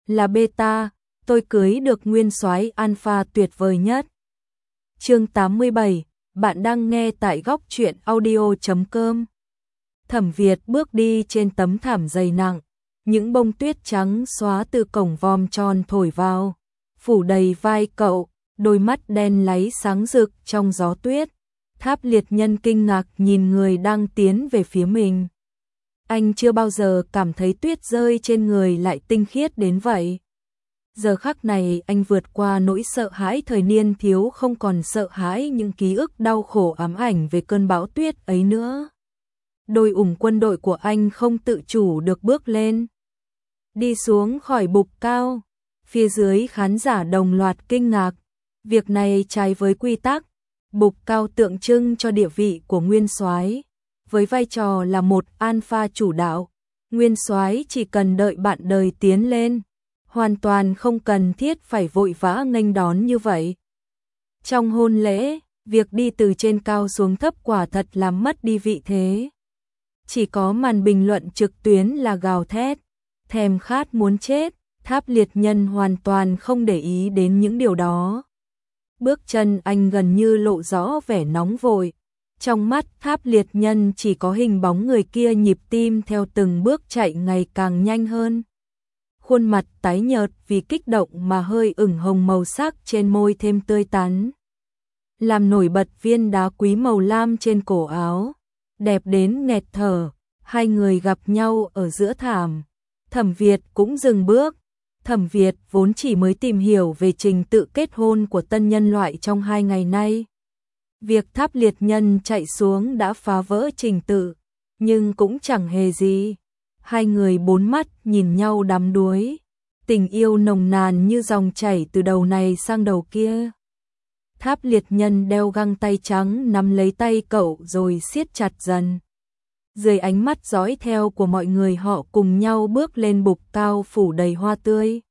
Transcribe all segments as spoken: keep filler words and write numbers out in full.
là beta, tôi cưới được nguyên soái alpha tuyệt vời nhất. Chương tám mươi bảy, bạn đang nghe tại góc truyện audio chấm com. Thẩm Việt bước đi trên tấm thảm dày nặng, những bông tuyết trắng xóa từ cổng vòm tròn thổi vào, phủ đầy vai cậu, đôi mắt đen láy sáng rực trong gió tuyết. Tháp Liệt Nhân kinh ngạc nhìn người đang tiến về phía mình. Anh chưa bao giờ cảm thấy tuyết rơi trên người lại tinh khiết đến vậy. Giờ khắc này anh vượt qua nỗi sợ hãi thời niên thiếu, không còn sợ hãi những ký ức đau khổ ám ảnh về cơn bão tuyết ấy nữa. Đôi ủng quân đội của anh không tự chủ được bước lên, đi xuống khỏi bục cao. Phía dưới khán giả đồng loạt kinh ngạc. Việc này trái với quy tắc. Bục cao tượng trưng cho địa vị của nguyên soái, với vai trò là một alpha chủ đạo. Nguyên soái chỉ cần đợi bạn đời tiến lên, hoàn toàn không cần thiết phải vội vã nghênh đón như vậy. Trong hôn lễ, việc đi từ trên cao xuống thấp quả thật làm mất đi vị thế. Chỉ có màn bình luận trực tuyến là gào thét, thèm khát muốn chết. Tháp Liệt Nhân hoàn toàn không để ý đến những điều đó. Bước chân anh gần như lộ rõ vẻ nóng vội. Trong mắt Tháp Liệt Nhân chỉ có hình bóng người kia, nhịp tim theo từng bước chạy ngày càng nhanh hơn. Khuôn mặt tái nhợt vì kích động mà hơi ửng hồng, màu sắc trên môi thêm tươi tắn, làm nổi bật viên đá quý màu lam trên cổ áo, đẹp đến nghẹt thở. Hai người gặp nhau ở giữa thảm. Thẩm Việt cũng dừng bước. Thẩm Việt vốn chỉ mới tìm hiểu về trình tự kết hôn của tân nhân loại trong hai ngày nay. Việc Tháp Liệt Nhân chạy xuống đã phá vỡ trình tự, nhưng cũng chẳng hề gì. Hai người bốn mắt nhìn nhau đắm đuối, tình yêu nồng nàn như dòng chảy từ đầu này sang đầu kia. Tháp Liệt Nhân đeo găng tay trắng nắm lấy tay cậu rồi siết chặt dần. Dưới ánh mắt dõi theo của mọi người, họ cùng nhau bước lên bục cao phủ đầy hoa tươi.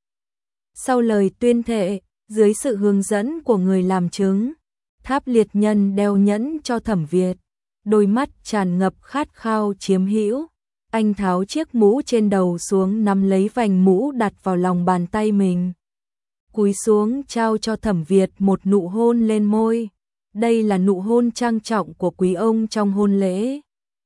Sau lời tuyên thệ, dưới sự hướng dẫn của người làm chứng, Tháp Liệt Nhân đeo nhẫn cho Thẩm Việt, đôi mắt tràn ngập khát khao chiếm hữu. Anh tháo chiếc mũ trên đầu xuống, nắm lấy vành mũ đặt vào lòng bàn tay mình, cúi xuống trao cho Thẩm Việt một nụ hôn lên môi. Đây là nụ hôn trang trọng của quý ông trong hôn lễ,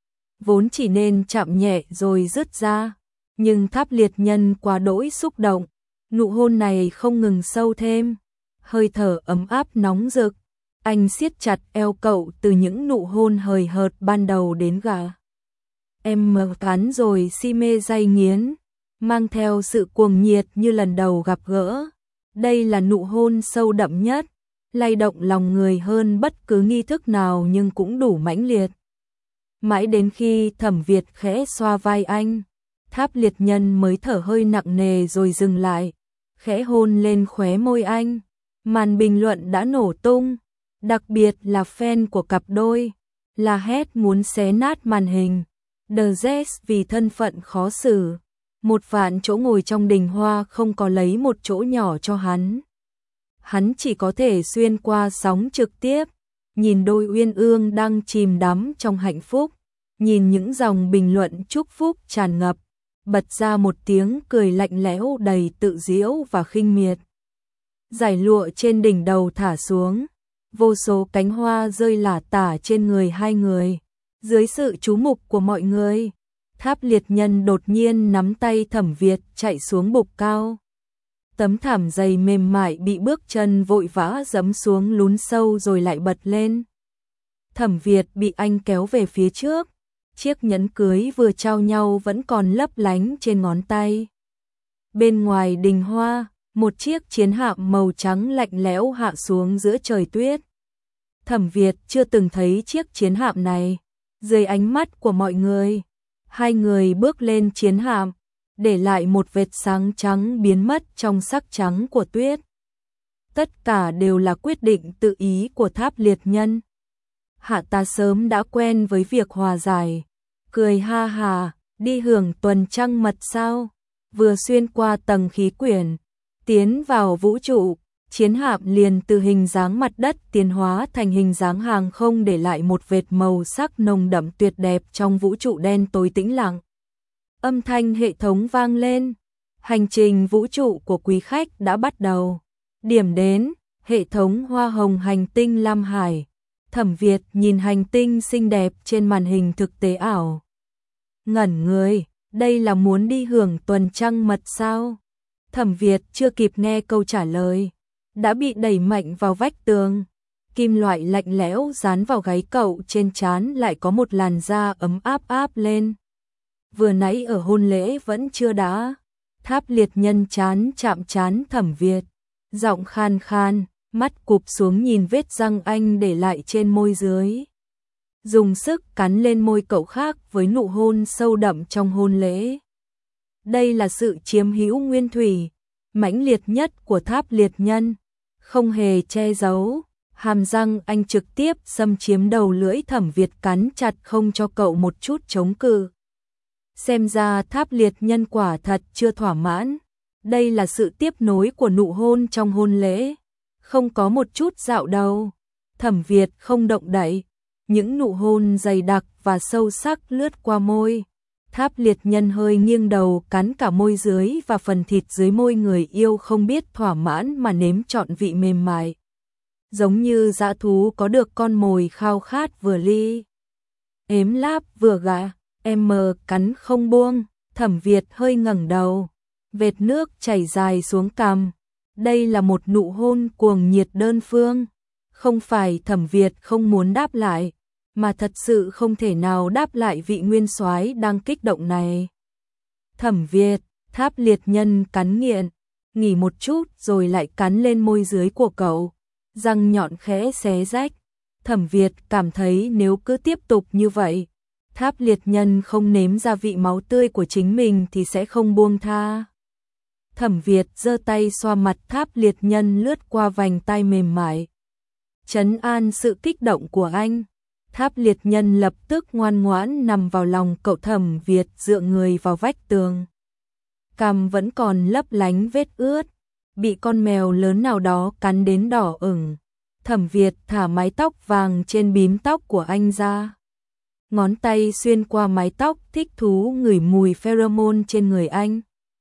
vốn chỉ nên chạm nhẹ rồi dứt ra, nhưng Tháp Liệt Nhân quá đỗi xúc động, nụ hôn này không ngừng sâu thêm, hơi thở ấm áp nóng rực. Anh siết chặt eo cậu từ những nụ hôn hời hợt ban đầu đến gà em mờ cắn rồi si mê day nghiến, mang theo sự cuồng nhiệt như lần đầu gặp gỡ. Đây là nụ hôn sâu đậm nhất, lay động lòng người hơn bất cứ nghi thức nào, nhưng cũng đủ mãnh liệt. Mãi đến khi Thẩm Việt khẽ xoa vai anh, Tháp Liệt Nhân mới thở hơi nặng nề rồi dừng lại, khẽ hôn lên khóe môi anh. Màn bình luận đã nổ tung, đặc biệt là fan của cặp đôi, la hét muốn xé nát màn hình. The Jazz vì thân phận khó xử, một vạn chỗ ngồi trong đình hoa không có lấy một chỗ nhỏ cho hắn. Hắn chỉ có thể xuyên qua sóng trực tiếp, nhìn đôi uyên ương đang chìm đắm trong hạnh phúc, nhìn những dòng bình luận chúc phúc tràn ngập, bật ra một tiếng cười lạnh lẽo đầy tự giễu và khinh miệt. Giải lụa trên đỉnh đầu thả xuống, vô số cánh hoa rơi lả tả trên người hai người. Dưới sự chú mục của mọi người, Tháp Liệt Nhân đột nhiên nắm tay Thẩm Việt chạy xuống bục cao. Tấm thảm dày mềm mại bị bước chân vội vã giẫm xuống lún sâu rồi lại bật lên. Thẩm Việt bị anh kéo về phía trước, chiếc nhẫn cưới vừa trao nhau vẫn còn lấp lánh trên ngón tay. Bên ngoài đình hoa, một chiếc chiến hạm màu trắng lạnh lẽo hạ xuống giữa trời tuyết. Thẩm Việt chưa từng thấy chiếc chiến hạm này. Dưới ánh mắt của mọi người, hai người bước lên chiến hạm, để lại một vệt sáng trắng biến mất trong sắc trắng của tuyết. Tất cả đều là quyết định tự ý của Tháp Liệt Nhân. Hạ ta sớm đã quen với việc hòa giải, cười ha hà, đi hưởng tuần trăng mật sao? Vừa xuyên qua tầng khí quyển, tiến vào vũ trụ, chiến hạm liền từ hình dáng mặt đất tiến hóa thành hình dáng hàng không, để lại một vệt màu sắc nồng đậm tuyệt đẹp trong vũ trụ đen tối tĩnh lặng. Âm thanh hệ thống vang lên, Hành trình vũ trụ của quý khách đã bắt đầu. Điểm đến, hệ thống hoa hồng hành tinh Lam Hải. Thẩm Việt nhìn hành tinh xinh đẹp trên màn hình thực tế ảo. Ngẩn người, đây là muốn đi hưởng tuần trăng mật sao? Thẩm Việt chưa kịp nghe câu trả lời, đã bị đẩy mạnh vào vách tường. Kim loại lạnh lẽo dán vào gáy cậu, trên trán lại có một làn da ấm áp áp lên. Vừa nãy ở hôn lễ vẫn chưa đã. Tháp liệt nhân chán chạm chán Thẩm Việt, giọng khan khan, mắt cụp xuống nhìn vết răng anh để lại trên môi dưới. Dùng sức cắn lên môi cậu khác với nụ hôn sâu đậm trong hôn lễ. Đây là sự chiếm hữu nguyên thủy, mãnh liệt nhất của tháp liệt nhân, không hề che giấu. Hàm răng anh trực tiếp xâm chiếm đầu lưỡi Thẩm Việt, cắn chặt không cho cậu một chút chống cự. Xem ra tháp liệt nhân quả thật chưa thỏa mãn. Đây là sự tiếp nối của nụ hôn trong hôn lễ, không có một chút dạo đầu. Thẩm Việt không động đậy, những nụ hôn dày đặc và sâu sắc lướt qua môi. Tháp liệt nhân hơi nghiêng đầu, cắn cả môi dưới và phần thịt dưới môi người yêu, không biết thỏa mãn mà nếm trọn vị mềm mại. Giống như dã thú có được con mồi khao khát, vừa ly ếm láp vừa gạ, em mờ cắn không buông. Thẩm Việt hơi ngẩng đầu, vệt nước chảy dài xuống cằm. Đây là một nụ hôn cuồng nhiệt đơn phương. Không phải Thẩm Việt không muốn đáp lại, mà thật sự không thể nào đáp lại vị nguyên soái đang kích động này. Thẩm Việt, tháp liệt nhân cắn nghiện, nghỉ một chút rồi lại cắn lên môi dưới của cậu. Răng nhọn khẽ xé rách. Thẩm Việt cảm thấy nếu cứ tiếp tục như vậy, tháp liệt nhân không nếm ra vị máu tươi của chính mình thì sẽ không buông tha. Thẩm Việt giơ tay xoa mặt tháp liệt nhân, lướt qua vành tai mềm mại, trấn an sự kích động của anh. Tháp liệt nhân lập tức ngoan ngoãn nằm vào lòng cậu. Thẩm Việt dựa người vào vách tường, cằm vẫn còn lấp lánh vết ướt, bị con mèo lớn nào đó cắn đến đỏ ửng. Thẩm Việt thả mái tóc vàng trên bím tóc của anh ra, ngón tay xuyên qua mái tóc, thích thú ngửi mùi pheromone trên người anh.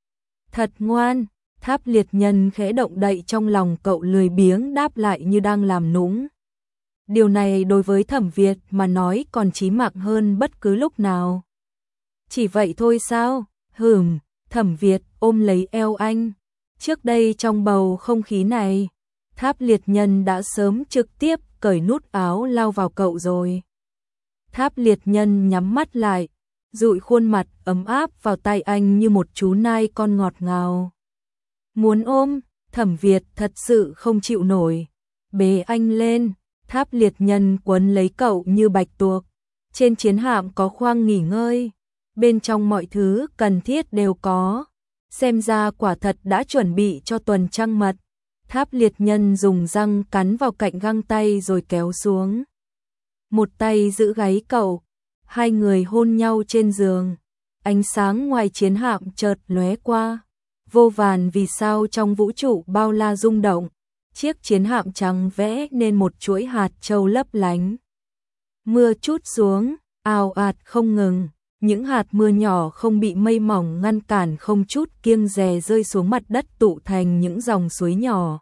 Thật ngoan. Tháp liệt nhân khẽ động đậy trong lòng cậu, lười biếng đáp lại như đang làm nũng. Điều này đối với Thẩm Việt mà nói còn chí mạng hơn bất cứ lúc nào. Chỉ vậy thôi sao? Hừm. Thẩm Việt ôm lấy eo anh. Trước đây trong bầu không khí này, tháp liệt nhân đã sớm trực tiếp cởi nút áo lao vào cậu rồi. Tháp liệt nhân nhắm mắt lại, dụi khuôn mặt ấm áp vào tay anh như một chú nai con ngọt ngào. Muốn ôm. Thẩm Việt thật sự không chịu nổi, bế anh lên. Tháp liệt nhân quấn lấy cậu như bạch tuộc. Trên chiến hạm có khoang nghỉ ngơi, bên trong mọi thứ cần thiết đều có. Xem ra quả thật đã chuẩn bị cho tuần trăng mật. Tháp liệt nhân dùng răng cắn vào cạnh găng tay rồi kéo xuống. Một tay giữ gáy cậu, hai người hôn nhau trên giường. Ánh sáng ngoài chiến hạm chợt lóe qua, vô vàn vì sao trong vũ trụ bao la rung động. Chiếc chiến hạm trắng vẽ nên một chuỗi hạt châu lấp lánh. Mưa trút xuống, ào ạt không ngừng. Những hạt mưa nhỏ không bị mây mỏng ngăn cản, không chút kiêng dè rơi xuống mặt đất, tụ thành những dòng suối nhỏ.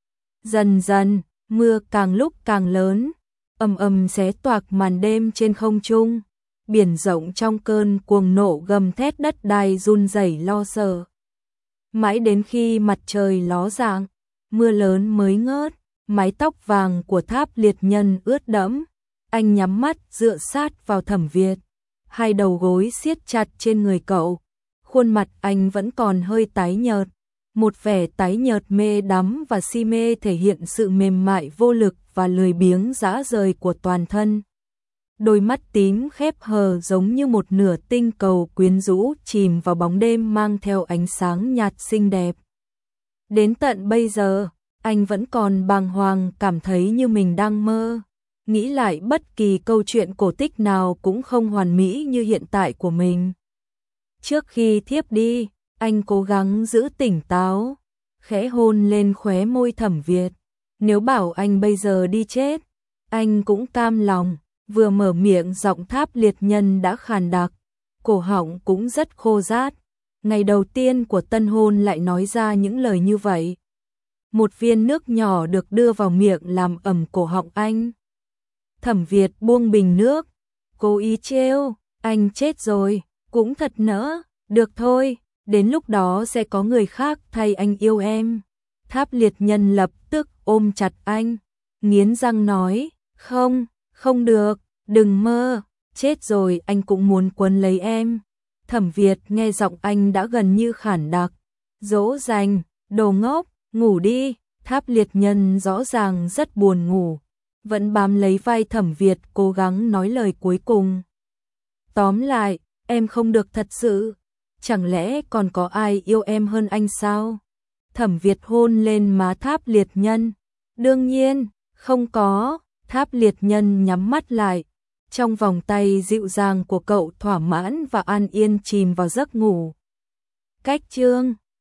Dần dần, mưa càng lúc càng lớn, ầm ầm xé toạc màn đêm trên không trung. Biển rộng trong cơn cuồng nộ gầm thét, đất đai run rẩy lo sợ. Mãi đến khi mặt trời ló dạng, mưa lớn mới ngớt. Mái tóc vàng của tháp liệt nhân ướt đẫm. Anh nhắm mắt dựa sát vào Thẩm Việt, hai đầu gối siết chặt trên người cậu. Khuôn mặt anh vẫn còn hơi tái nhợt, một vẻ tái nhợt mê đắm và si mê thể hiện sự mềm mại vô lực và lười biếng rã rời của toàn thân. Đôi mắt tím khép hờ giống như một nửa tinh cầu quyến rũ chìm vào bóng đêm, mang theo ánh sáng nhạt xinh đẹp. Đến tận bây giờ, anh vẫn còn bàng hoàng, cảm thấy như mình đang mơ. Nghĩ lại bất kỳ câu chuyện cổ tích nào cũng không hoàn mỹ như hiện tại của mình. Trước khi thiếp đi, anh cố gắng giữ tỉnh táo, khẽ hôn lên khóe môi Thẩm Việt. Nếu bảo anh bây giờ đi chết, anh cũng cam lòng. Vừa mở miệng giọng tháp liệt nhân đã khàn đặc, cổ họng cũng rất khô rát. ngày đầu tiên của tân hôn lại nói ra những lời như vậy. Một viên nước nhỏ được đưa vào miệng làm ẩm cổ họng anh. Thẩm Việt buông bình nước, cố ý trêu, anh chết rồi, cũng thật nỡ, được thôi, đến lúc đó sẽ có người khác thay anh yêu em. Tháp Liệt Nhân lập tức ôm chặt anh, nghiến răng nói, không, không được, đừng mơ, chết rồi anh cũng muốn quấn lấy em. Thẩm Việt nghe giọng anh đã gần như khản đặc, dỗ dành, đồ ngốc, ngủ đi. Tháp Liệt Nhân rõ ràng rất buồn ngủ, vẫn bám lấy vai Thẩm Việt cố gắng nói lời cuối cùng. Tóm lại, em không được thật sự, chẳng lẽ còn có ai yêu em hơn anh sao? Thẩm Việt hôn lên má Tháp Liệt Nhân, đương nhiên, không có. Tháp Liệt Nhân nhắm mắt lại, trong vòng tay dịu dàng của cậu thỏa mãn và an yên chìm vào giấc ngủ. Cách chương